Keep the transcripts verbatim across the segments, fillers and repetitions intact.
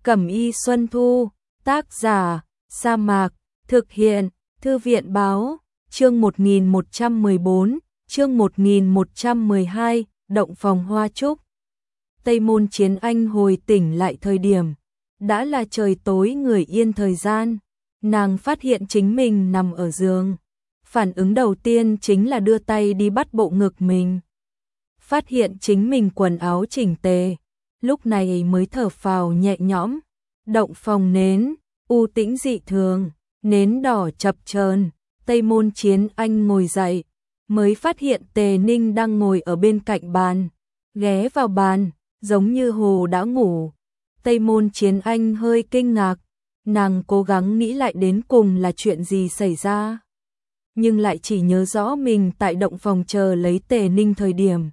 Cẩm y Xuân Thu, tác giả, Sa Mạc, thực hiện, Thư viện báo, chương một nghìn một trăm mười bốn, chương một nghìn một trăm mười hai, động phòng hoa trúc. Tây Môn Chiến Anh hồi tỉnh lại thời điểm, đã là trời tối người yên thời gian, nàng phát hiện chính mình nằm ở giường. Phản ứng đầu tiên chính là đưa tay đi bắt bộ ngực mình. Phát hiện chính mình quần áo chỉnh tề, lúc này mới thở phào nhẹ nhõm. Động phòng nến, u tĩnh dị thường, nến đỏ chập chờn. Tây Môn Chiến Anh ngồi dậy, mới phát hiện Tề Ninh đang ngồi ở bên cạnh bàn, ghé vào bàn, giống như hồ đã ngủ. Tây Môn Chiến Anh hơi kinh ngạc, nàng cố gắng nghĩ lại đến cùng là chuyện gì xảy ra, nhưng lại chỉ nhớ rõ mình tại động phòng chờ lấy Tề Ninh thời điểm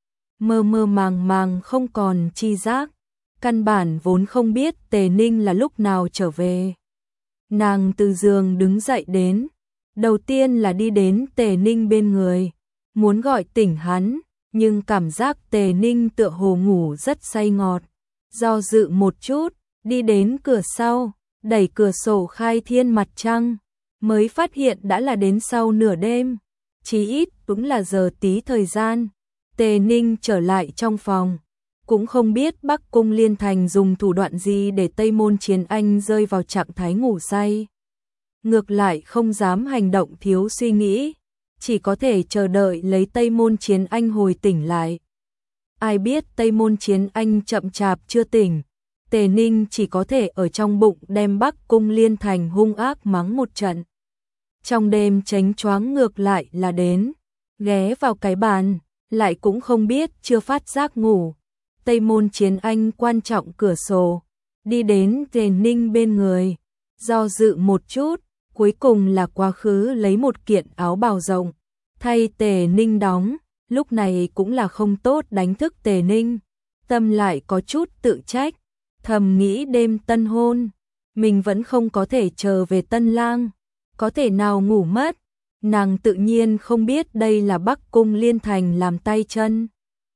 mơ mơ màng màng không còn chi giác, căn bản vốn không biết Tề Ninh là lúc nào trở về. Nàng từ giường đứng dậy đến, đầu tiên là đi đến Tề Ninh bên người, muốn gọi tỉnh hắn, nhưng cảm giác Tề Ninh tựa hồ ngủ rất say ngọt. Do dự một chút, đi đến cửa sau, đẩy cửa sổ khai thiên mặt trăng, mới phát hiện đã là đến sau nửa đêm, chí ít cũng là giờ tí thời gian. Tề Ninh trở lại trong phòng, cũng không biết Bắc Cung Liên Thành dùng thủ đoạn gì để Tây Môn Chiến Anh rơi vào trạng thái ngủ say. Ngược lại không dám hành động thiếu suy nghĩ, chỉ có thể chờ đợi lấy Tây Môn Chiến Anh hồi tỉnh lại. Ai biết Tây Môn Chiến Anh chậm chạp chưa tỉnh, Tề Ninh chỉ có thể ở trong bụng đem Bắc Cung Liên Thành hung ác mắng một trận. Trong đêm chánh choáng ngược lại là đến, ghé vào cái bàn, lại cũng không biết chưa phát giác ngủ. Tây Môn Chiến Anh quan trọng cửa sổ, đi đến Tề Ninh bên người, do dự một chút, cuối cùng là quá khứ lấy một kiện áo bào rộng, thay Tề Ninh đóng. Lúc này cũng là không tốt đánh thức Tề Ninh, tâm lại có chút tự trách, thầm nghĩ đêm tân hôn, mình vẫn không có thể chờ về Tân Lang, có thể nào ngủ mất. Nàng tự nhiên không biết đây là Bắc Cung Liên Thành làm tay chân.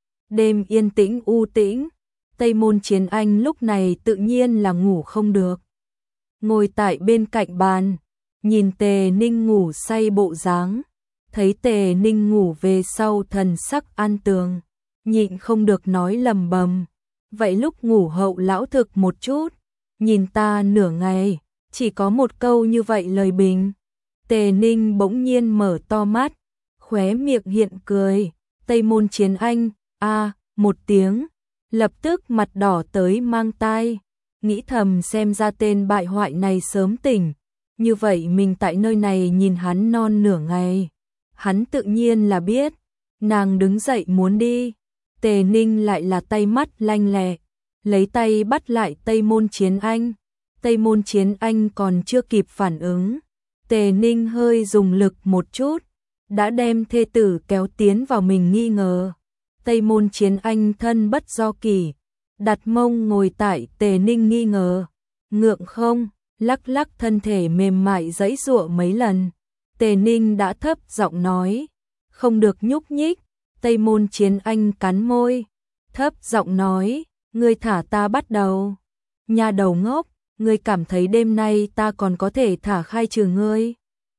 Đêm yên tĩnh u tĩnh, Tây Môn Chiến Anh lúc này tự nhiên là ngủ không được. Ngồi tại bên cạnh bàn, nhìn Tề Ninh ngủ say bộ dáng, thấy Tề Ninh ngủ về sau thần sắc an tường, nhịn không được nói lầm bầm. Vậy lúc ngủ hậu lão thực một chút, nhìn ta nửa ngày, chỉ có một câu như vậy lời bình. Tề Ninh bỗng nhiên mở to mắt, khóe miệng hiện cười. Tây Môn Chiến Anh, a một tiếng, lập tức mặt đỏ tới mang tai, nghĩ thầm xem ra tên bại hoại này sớm tỉnh, như vậy mình tại nơi này nhìn hắn non nửa ngày, hắn tự nhiên là biết. Nàng đứng dậy muốn đi, Tề Ninh lại là tay mắt lanh lẹ, lấy tay bắt lại Tây Môn Chiến Anh. Tây Môn Chiến Anh còn chưa kịp phản ứng, Tề Ninh hơi dùng lực một chút, đã đem thê tử kéo tiến vào mình nghi ngờ. Tây Môn Chiến Anh thân bất do kỷ, đặt mông ngồi tại Tề Ninh nghi ngờ, ngượng không, lắc lắc thân thể mềm mại giãy giụa mấy lần. Tề Ninh đã thấp giọng nói, không được nhúc nhích. Tây Môn Chiến Anh cắn môi, thấp giọng nói, ngươi thả ta bắt đầu. Nhà đầu ngốc, ngươi cảm thấy đêm nay ta còn có thể thả khai trừ ngươi.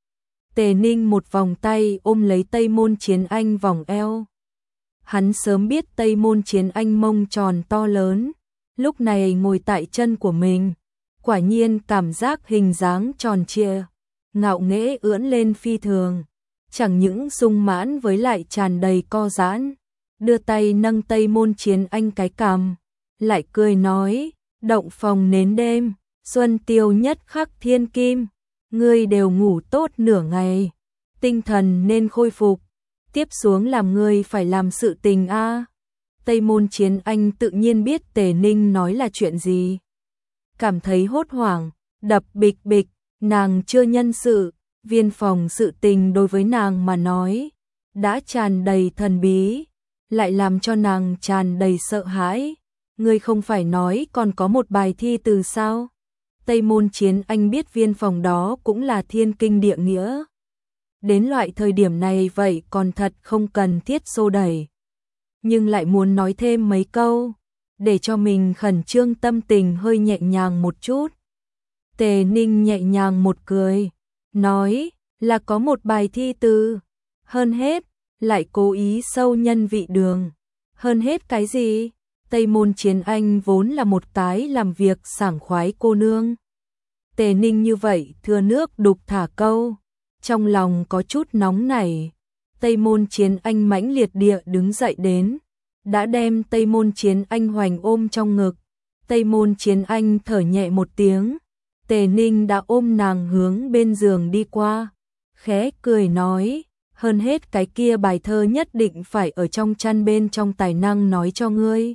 Tề Ninh một vòng tay ôm lấy Tây Môn Chiến Anh vòng eo. Hắn sớm biết Tây Môn Chiến Anh mông tròn to lớn, lúc này ngồi tại chân của mình, quả nhiên cảm giác hình dáng tròn trịa, ngạo nghễ ưỡn lên phi thường, chẳng những sung mãn với lại tràn đầy co giãn. Đưa tay nâng Tây Môn Chiến Anh cái cằm, lại cười nói, động phòng nến đêm, xuân tiêu nhất khắc thiên kim, ngươi đều ngủ tốt nửa ngày, tinh thần nên khôi phục, tiếp xuống làm ngươi phải làm sự tình a. Tây Môn Chiến Anh tự nhiên biết Tề Ninh nói là chuyện gì, cảm thấy hốt hoảng, đập bịch bịch. Nàng chưa nhân sự, viên phòng sự tình đối với nàng mà nói đã tràn đầy thần bí, lại làm cho nàng tràn đầy sợ hãi. Ngươi không phải nói còn có một bài thi từ sao? Tây Môn Chiến Anh biết viên phòng đó cũng là thiên kinh địa nghĩa, đến loại thời điểm này vậy còn thật không cần thiết xô đẩy, nhưng lại muốn nói thêm mấy câu. để cho mình khẩn trương tâm tình hơi nhẹ nhàng một chút. Tề Ninh nhẹ nhàng một cười, nói là có một bài thi từ, hơn hết, lại cố ý sâu nhân vị đường. Hơn hết cái gì? Tây Môn Chiến Anh vốn là một cái làm việc sảng khoái cô nương. Tề Ninh như vậy thừa nước đục thả câu, trong lòng có chút nóng nảy. Tây Môn Chiến Anh mãnh liệt địa đứng dậy đến, đã đem Tây Môn Chiến Anh hoành ôm trong ngực. Tây Môn Chiến Anh thở nhẹ một tiếng, Tề Ninh đã ôm nàng hướng bên giường đi qua, khẽ cười nói, hơn hết cái kia bài thơ nhất định phải ở trong chăn bên trong tài năng nói cho ngươi.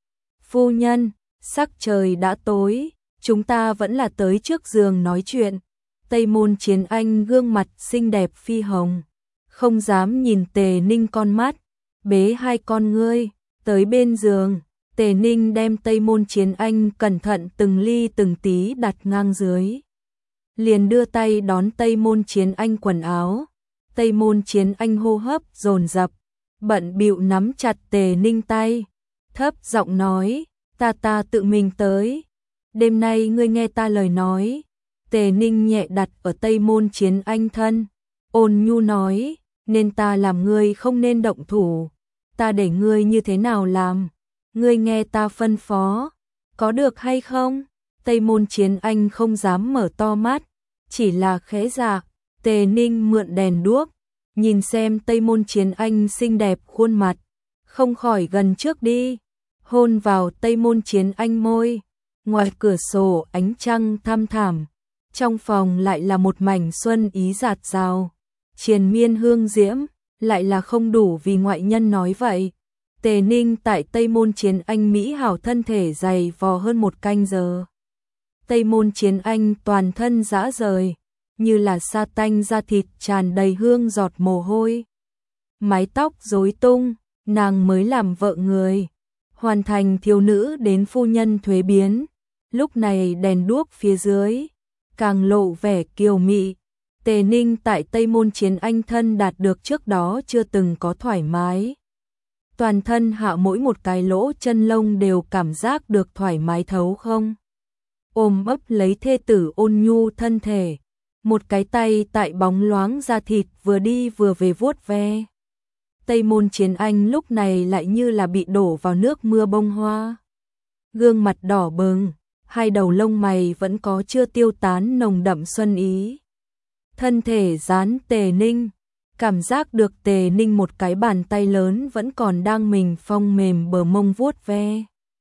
Phu nhân, sắc trời đã tối, chúng ta vẫn là tới trước giường nói chuyện. Tây Môn Chiến Anh gương mặt xinh đẹp phi hồng, không dám nhìn Tề Ninh con mắt, bế hai con ngươi, tới bên giường. Tề Ninh đem Tây Môn Chiến Anh cẩn thận từng ly từng tí đặt ngang dưới. Liền đưa tay đón Tây Môn Chiến Anh quần áo. Tây Môn Chiến Anh hô hấp dồn dập, bận bịu nắm chặt Tề Ninh tay, thấp giọng nói, ta ta tự mình tới. Đêm nay ngươi nghe ta lời nói. Tề Ninh nhẹ đặt ở Tây Môn Chiến Anh thân, ôn nhu nói, nên ta làm ngươi không nên động thủ, ta để ngươi như thế nào làm, ngươi nghe ta phân phó, có được hay không? Tây Môn Chiến Anh không dám mở to mắt, chỉ là khẽ dạ. Tề Ninh mượn đèn đuốc, nhìn xem Tây Môn Chiến Anh xinh đẹp khuôn mặt, không khỏi gần trước đi, hôn vào Tây Môn Chiến Anh môi. Ngoài cửa sổ ánh trăng thăm thẳm, trong phòng lại là một mảnh xuân ý dạt dào, triền miên hương diễm, lại là không đủ vì ngoại nhân nói vậy. Tề Ninh tại Tây Môn Chiến Anh mỹ hảo thân thể dày vò hơn một canh giờ. Tây Môn Chiến Anh toàn thân rã rời, như là sa tanh da thịt tràn đầy hương giọt mồ hôi. Mái tóc rối tung, nàng mới làm vợ người, hoàn thành thiếu nữ đến phu nhân thuế biến. Lúc này đèn đuốc phía dưới, càng lộ vẻ kiều mị. Tề Ninh tại Tây Môn Chiến Anh thân đạt được trước đó chưa từng có thoải mái. Toàn thân hạ mỗi một cái lỗ chân lông đều cảm giác được thoải mái thấu không. Ôm ấp lấy thê tử ôn nhu thân thể, một cái tay tại bóng loáng da thịt vừa đi vừa về vuốt ve. Tây Môn Chiến Anh lúc này lại như là bị đổ vào nước mưa bông hoa. Gương mặt đỏ bừng, hai đầu lông mày vẫn có chưa tiêu tán nồng đậm xuân ý. Thân thể dán Tề Ninh, cảm giác được Tề Ninh một cái bàn tay lớn vẫn còn đang mình phong mềm bờ mông vuốt ve.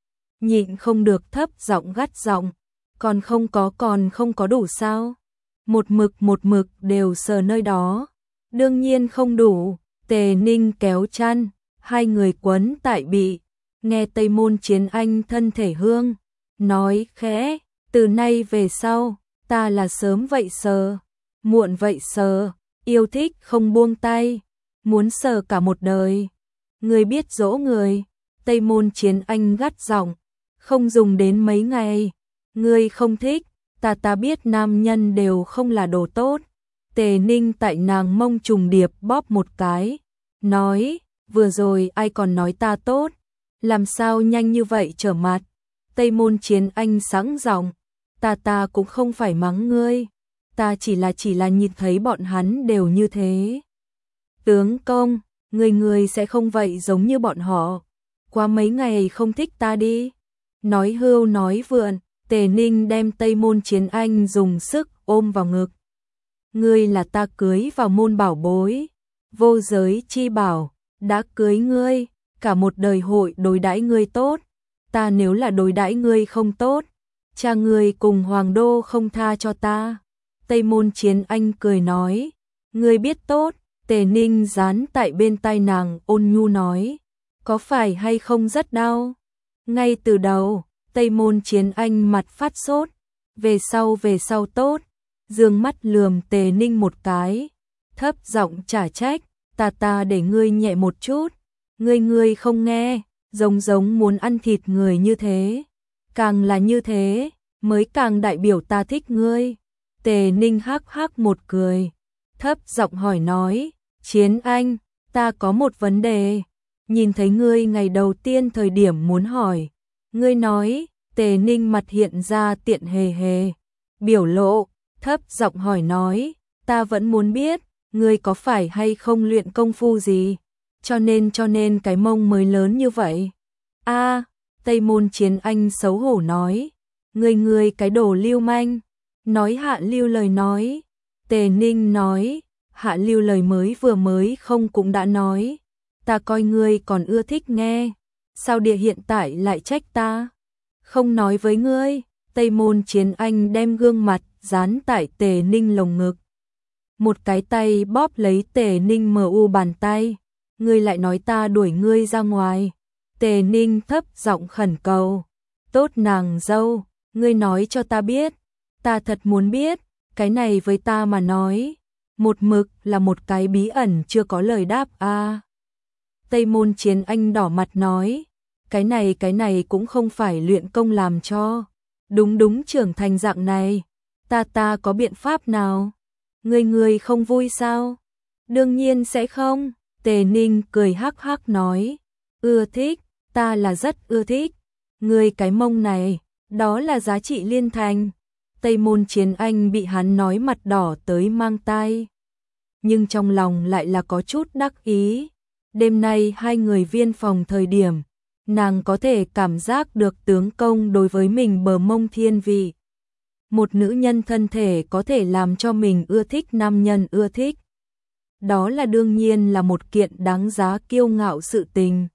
Nhịn không được thấp giọng gắt giọng, còn không có còn không có đủ sao? Một mực một mực đều sờ nơi đó, đương nhiên không đủ. Tề Ninh kéo chăn, hai người quấn tại bị, nghe Tây Môn Chiến Anh thân thể hương, nói khẽ, từ nay về sau, ta là sớm vậy sờ, muộn vậy sờ, yêu thích không buông tay, muốn sờ cả một đời. Người biết dỗ người. Tây Môn Chiến Anh gắt giọng, không dùng đến mấy ngày, ngươi không thích, ta ta biết nam nhân đều không là đồ tốt. Tề Ninh tại nàng mông trùng điệp bóp một cái, nói, vừa rồi ai còn nói ta tốt, làm sao nhanh như vậy trở mặt. Tây Môn Chiến Anh sáng giọng, ta ta cũng không phải mắng ngươi, ta chỉ là chỉ là nhìn thấy bọn hắn đều như thế. Tướng công, người người sẽ không vậy giống như bọn họ, qua mấy ngày không thích ta đi. Nói hưu nói vượn, Tề Ninh đem Tây Môn Chiến Anh dùng sức ôm vào ngực. Ngươi là ta cưới vào môn bảo bối, vô giới chi bảo, đã cưới ngươi, cả một đời hội đối đãi ngươi tốt, ta nếu là đối đãi ngươi không tốt, cha ngươi cùng hoàng đô không tha cho ta. Tây Môn Chiến Anh cười nói, ngươi biết tốt. Tề Ninh dán tại bên tai nàng ôn nhu nói, có phải hay không rất đau? Ngay từ đầu, Tây Môn Chiến Anh mặt phát sốt, về sau về sau tốt, dương mắt lườm Tề Ninh một cái, thấp giọng trả trách, ta ta để ngươi nhẹ một chút, ngươi ngươi không nghe, giống giống muốn ăn thịt người như thế, càng là như thế, mới càng đại biểu ta thích ngươi. Tề Ninh hắc hắc một cười, thấp giọng hỏi nói, Chiến Anh, ta có một vấn đề, nhìn thấy ngươi ngày đầu tiên thời điểm muốn hỏi, Ngươi nói, Tề Ninh mặt hiện ra tiện hề hề, biểu lộ, thấp giọng hỏi nói, ta vẫn muốn biết, ngươi có phải hay không luyện công phu gì, cho nên cho nên cái mông mới lớn như vậy. A, Tây Môn Chiến Anh xấu hổ nói, ngươi ngươi cái đồ lưu manh, nói hạ lưu lời nói. Tề Ninh nói, hạ lưu lời mới vừa mới không cũng đã nói, ta coi ngươi còn ưa thích nghe, sao địa hiện tại lại trách ta, không nói với ngươi. Tây Môn Chiến Anh đem gương mặt dán tại Tề Ninh lồng ngực, một cái tay bóp lấy Tề Ninh mờ u bàn tay, ngươi lại nói ta đuổi ngươi ra ngoài. Tề Ninh thấp giọng khẩn cầu, tốt nàng dâu, ngươi nói cho ta biết, ta thật muốn biết, cái này với ta mà nói, một mực là một cái bí ẩn chưa có lời đáp a. À. Tây Môn Chiến Anh đỏ mặt nói, cái này cái này cũng không phải luyện công làm cho, đúng đúng trưởng thành dạng này, ta ta có biện pháp nào? Ngươi ngươi không vui sao? Đương nhiên sẽ không, Tề Ninh cười hắc hắc nói, ưa thích, ta là rất ưa thích, ngươi cái mông này, đó là giá trị liên thành. Tây Môn Chiến Anh bị hắn nói mặt đỏ tới mang tai, nhưng trong lòng lại là có chút đắc ý. Đêm nay hai người viên phòng thời điểm, nàng có thể cảm giác được tướng công đối với mình bờ mông thiên vị. Một nữ nhân thân thể có thể làm cho mình ưa thích nam nhân ưa thích, đó là đương nhiên là một kiện đáng giá kiêu ngạo sự tình.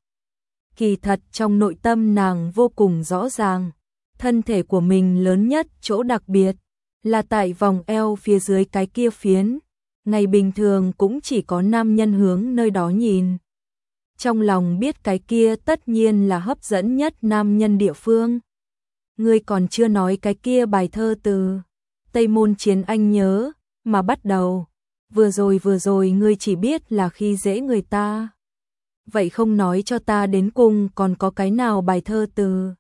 Kỳ thật trong nội tâm nàng vô cùng rõ ràng, thân thể của mình lớn nhất chỗ đặc biệt là tại vòng eo phía dưới cái kia phiến, ngày bình thường cũng chỉ có nam nhân hướng nơi đó nhìn. Trong lòng biết cái kia tất nhiên là hấp dẫn nhất nam nhân địa phương. Ngươi còn chưa nói cái kia bài thơ từ Tây Môn Chiến Anh nhớ, mà bắt đầu, vừa rồi vừa rồi ngươi chỉ biết là khi dễ người ta. Vậy không nói cho ta đến cùng còn có cái nào bài thơ từ.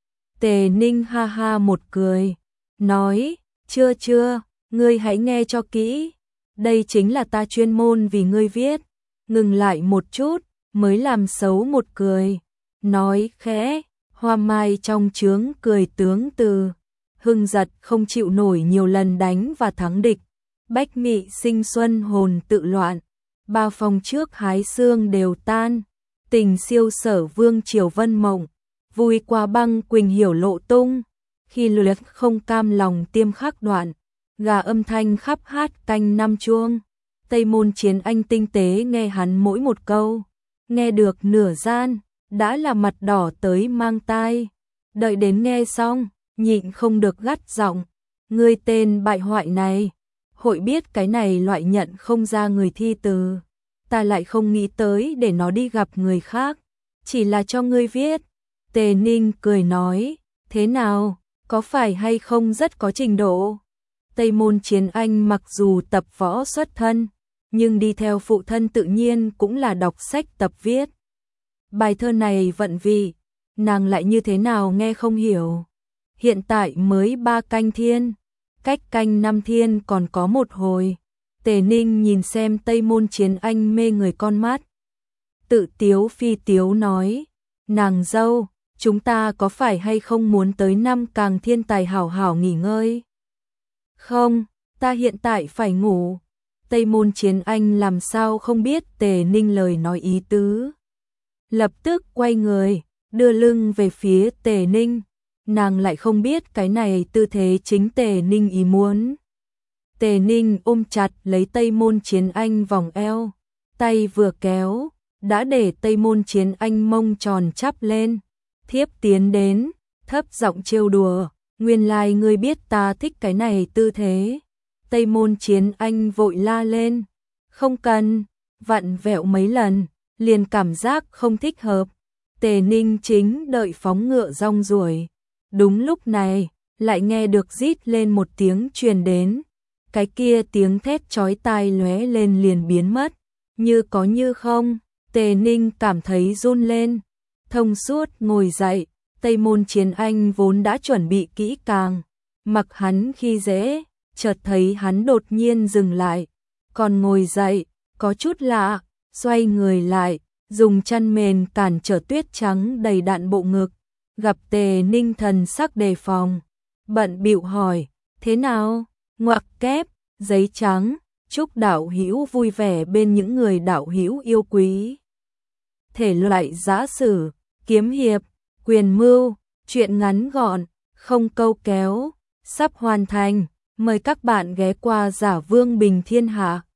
Tề Ninh ha ha một cười, nói, chưa chưa, ngươi hãy nghe cho kỹ, đây chính là ta chuyên môn vì ngươi viết. Ngừng lại một chút, mới làm xấu một cười, nói khẽ, hoa mai trong trướng cười tướng từ, hưng giật không chịu nổi nhiều lần đánh và thắng địch, bách mị sinh xuân hồn tự loạn, ba phòng trước hái xương đều tan, tình siêu sở vương triều vân mộng, vui qua băng quỳnh hiểu lộ tung, khi luyện không cam lòng tiêm khắc đoạn, gà âm thanh khắp hát canh năm chuông. Tây Môn Chiến Anh tinh tế nghe hắn mỗi một câu, nghe được nửa gian, đã là mặt đỏ tới mang tai, đợi đến nghe xong, nhịn không được gắt giọng, ngươi tên bại hoại này, hội biết cái này loại nhận không ra người thi từ, ta lại không nghĩ tới để nó đi gặp người khác, chỉ là cho ngươi viết. Tề Ninh cười nói, thế nào, có phải hay không rất có trình độ? Tây Môn Chiến Anh mặc dù tập võ xuất thân, nhưng đi theo phụ thân tự nhiên cũng là đọc sách tập viết. Bài thơ này vận vị, nàng lại như thế nào nghe không hiểu. Hiện tại mới ba canh thiên, cách canh năm thiên còn có một hồi. Tề Ninh nhìn xem Tây Môn Chiến Anh mê người con mắt, tự tiếu phi tiếu nói, nàng dâu, chúng ta có phải hay không muốn tới năm càng thiên tài hảo hảo nghỉ ngơi? Không, ta hiện tại phải ngủ. Tây Môn Chiến Anh làm sao không biết Tề Ninh lời nói ý tứ. Lập tức quay người, đưa lưng về phía Tề Ninh. Nàng lại không biết cái này tư thế chính Tề Ninh ý muốn. Tề Ninh ôm chặt lấy Tây Môn Chiến Anh vòng eo, tay vừa kéo, đã để Tây Môn Chiến Anh mông tròn chắp lên. Thiếp tiến đến, thấp giọng trêu đùa, nguyên lai ngươi biết ta thích cái này tư thế. Tây Môn Chiến Anh vội la lên, không cần, vặn vẹo mấy lần, liền cảm giác không thích hợp. Tề Ninh chính đợi phóng ngựa rong ruổi. Đúng lúc này, lại nghe được rít lên một tiếng truyền đến. Cái kia tiếng thét chói tai lóe lên liền biến mất, như có như không. Tề Ninh cảm thấy run lên, thông suốt ngồi dậy. Tây Môn Chiến Anh vốn đã chuẩn bị kỹ càng, mặc hắn khi dễ, chợt thấy hắn đột nhiên dừng lại, còn ngồi dậy, có chút lạ, xoay người lại, dùng chân mền cản trở tuyết trắng đầy đặn bộ ngực, Gặp Tề Ninh thần sắc đề phòng, bận bịu hỏi, thế nào? Ngoặc kép, giấy trắng, chúc đạo hữu vui vẻ bên những người đạo hữu yêu quý. Thể loại giã sử, kiếm hiệp, quyền mưu, truyện ngắn gọn, không câu kéo, sắp hoàn thành. Mời các bạn ghé qua Giả Vương Bình Thiên Hạ.